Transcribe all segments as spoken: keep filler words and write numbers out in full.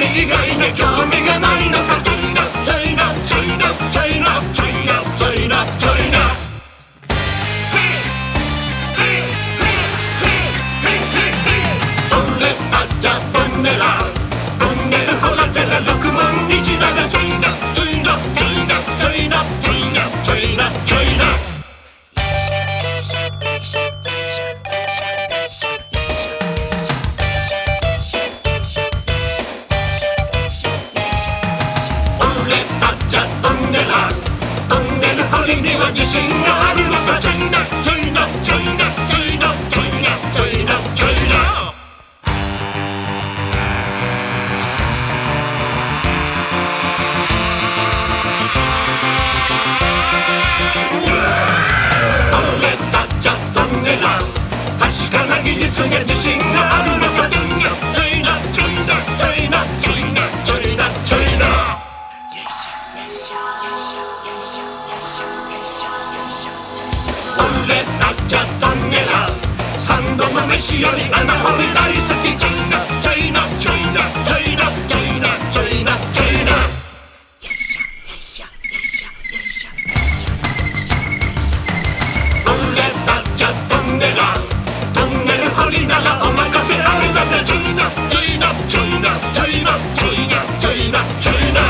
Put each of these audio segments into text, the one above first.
り以外に興味がないのさ。チャイナチャイナチャイナチャイナチャイナチャイナチャイナ。俺たちゃトンネラトンネル掘らせらろくまん日だが。チャイナチャイナチャイナチャイナチャイナチャイナチャイナ。トンネラトンネル掘りには自信があるのさ。チャイナチャイナチャイナチャイナチャイナチャイナチャイナ。俺たちゃトンネラ確かな技術に自信があるのさ。チャイナチャイナチャイナチャイナチャイナチャイナチャイナ。俺たちゃトンネラ三度の飯より穴掘り大好き。チャイナチャイナチャイナチャイナチャイナチャイナチャイナ。俺たちゃトンネラトンネル掘りならお任せあれだぜ。チャイナチャイナチャイナチャイナチャイナチャイナチャイナ。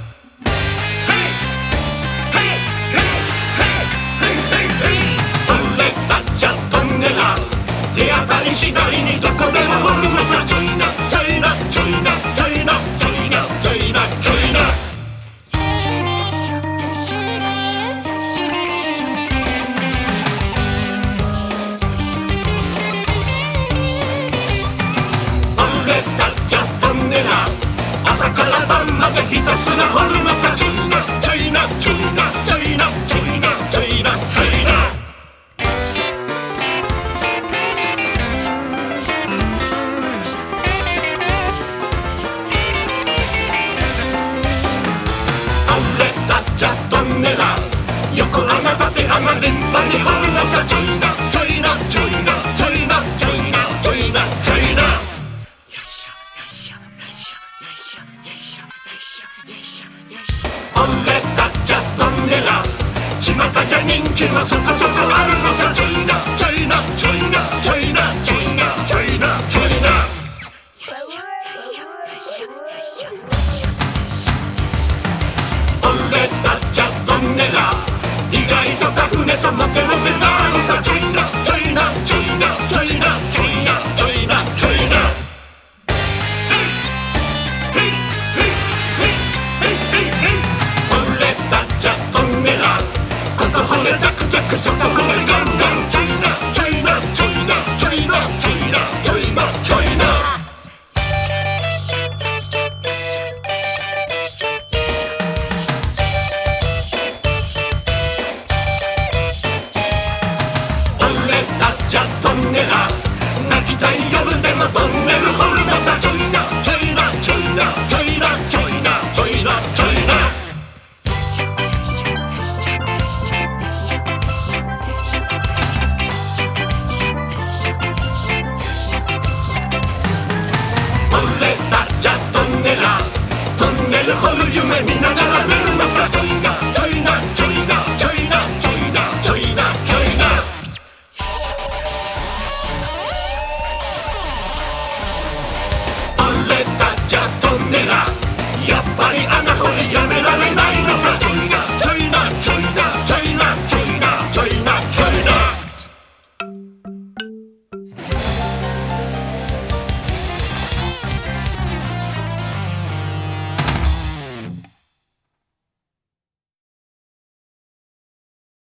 手当たり次第にどこでも掘るのさ。チャイナチャイナチャイナチャイナチャイナチャイナチャイナ。俺たちゃトンネラ朝から晩までひたすら掘るのさ。チャイナチャイナチャイナチャイナチャイナチャイナチャイナ。トンネラ横穴縦穴立派に掘るのさ。チャイナチャイナチャイナチャイナチャイナチャイナチャイナ。俺たちゃトンネラ巷じゃ人気はそこそこあるのさ。チャイナチャイナチャイナチャイナチャイナチャイナチャイナ。俺たちゃトンネラ意外とタフネとモテモテなのさ。チャイナチャイナチャイナチャイナチャイナチャイナチャイナ。俺たちゃトンネラここ掘れザクザクそこ掘れガンガン。チャイナチャイナチャイナチャイナチャイナチャイナチャイナ。トンネラ泣きたい夜でもトンネル掘るのさ。チャイナチャイナチャイナチャイナチャイナチャイナチャイナ。俺たちゃトンネラトンネル掘る夢見ながら寝るのさ。チャイナ